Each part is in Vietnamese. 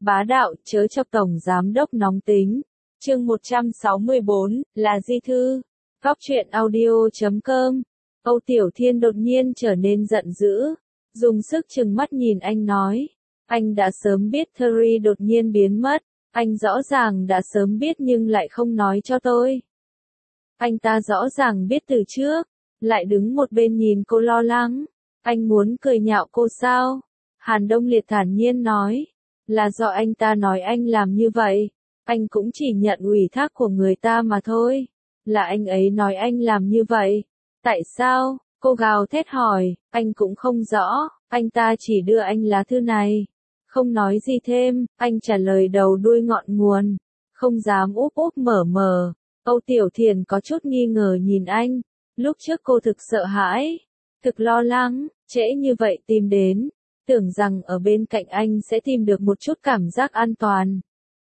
Bá đạo, chớ chọc tổng giám đốc nóng tính. Chương 164, là di thư. Góc truyện audio.com. Âu Tiểu Thiên đột nhiên trở nên giận dữ, dùng sức trừng mắt nhìn anh nói. Anh đã sớm biết Terry đột nhiên biến mất, anh rõ ràng đã sớm biết nhưng lại không nói cho tôi. Anh ta rõ ràng biết từ trước, lại đứng một bên nhìn cô lo lắng. Anh muốn cười nhạo cô sao? Hàn Đông Liệt thản nhiên nói. Là do anh ta nói anh làm như vậy. Anh cũng chỉ nhận ủy thác của người ta mà thôi. Là anh ấy nói anh làm như vậy. Tại sao? Cô gào thét hỏi. Anh cũng không rõ. Anh ta chỉ đưa anh lá thư này. Không nói gì thêm. Anh trả lời đầu đuôi ngọn nguồn. Không dám úp úp mở mở. Âu Tiểu Thiền có chút nghi ngờ nhìn anh. Lúc trước cô thực sợ hãi, thực lo lắng, trễ như vậy tìm đến, tưởng rằng ở bên cạnh anh sẽ tìm được một chút cảm giác an toàn.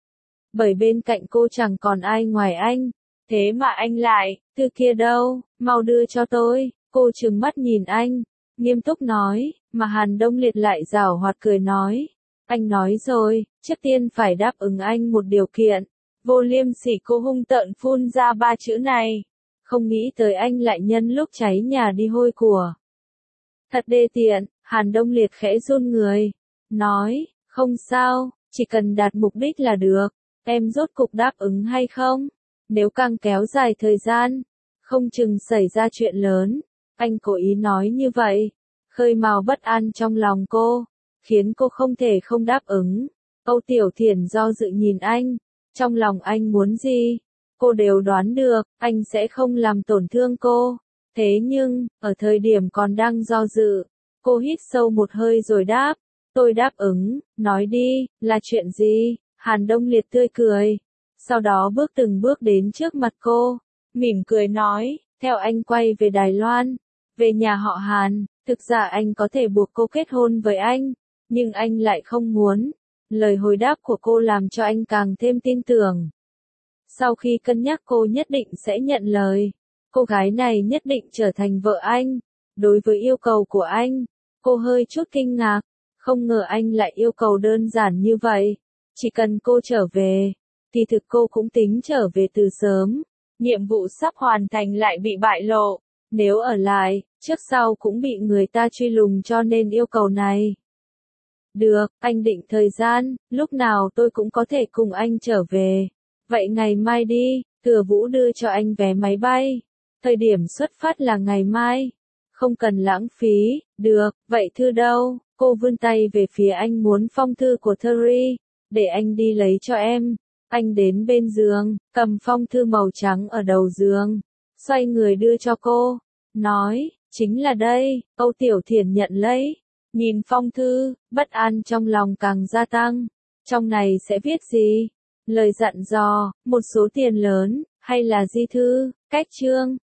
Bởi bên cạnh cô chẳng còn ai ngoài anh, thế mà anh lại, thư kia đâu, mau đưa cho tôi. Cô trừng mắt nhìn anh, nghiêm túc nói, mà Hàn Đông Liệt lại giảo hoạt cười nói. Anh nói rồi, trước tiên phải đáp ứng anh một điều kiện. Vô Liêm Sỉ cô hung tợn phun ra ba chữ này. Không nghĩ tới anh lại nhân lúc cháy nhà đi hôi của. Thật đê tiện, Hàn Đông Liệt khẽ run người. Nói, không sao, chỉ cần đạt mục đích là được. Em rốt cục đáp ứng hay không? Nếu càng kéo dài thời gian, không chừng xảy ra chuyện lớn. Anh cố ý nói như vậy, khơi mào bất an trong lòng cô, khiến cô không thể không đáp ứng. Âu Tiểu Thiển do dự nhìn anh, trong lòng anh muốn gì? Cô đều đoán được, anh sẽ không làm tổn thương cô. Thế nhưng, ở thời điểm còn đang do dự, cô hít sâu một hơi rồi đáp. Tôi đáp ứng, nói đi, là chuyện gì? Hàn Đông Liệt tươi cười. Sau đó bước từng bước đến trước mặt cô, mỉm cười nói, theo anh quay về Đài Loan, về nhà họ Hàn, thực ra anh có thể buộc cô kết hôn với anh, nhưng anh lại không muốn. Lời hồi đáp của cô làm cho anh càng thêm tin tưởng. Sau khi cân nhắc cô nhất định sẽ nhận lời. Cô gái này nhất định trở thành vợ anh. Đối với yêu cầu của anh, cô hơi chút kinh ngạc. Không ngờ anh lại yêu cầu đơn giản như vậy. Chỉ cần cô trở về, thì thực cô cũng tính trở về từ sớm. Nhiệm vụ sắp hoàn thành lại bị bại lộ. Nếu ở lại, trước sau cũng bị người ta truy lùng cho nên yêu cầu này. Được, anh định thời gian, lúc nào tôi cũng có thể cùng anh trở về. Vậy ngày mai đi, Thừa Vũ đưa cho anh vé máy bay. Thời điểm xuất phát là ngày mai. Không cần lãng phí, được, vậy thư đâu? Cô vươn tay về phía anh muốn phong thư của Terry, để anh đi lấy cho em. Anh đến bên giường, cầm phong thư màu trắng ở đầu giường, xoay người đưa cho cô, nói, chính là đây. Âu Tiểu Thiển nhận lấy, nhìn phong thư, bất an trong lòng càng gia tăng. Trong này sẽ viết gì? Lời dặn dò, một số tiền lớn, hay là di thư, cách chương?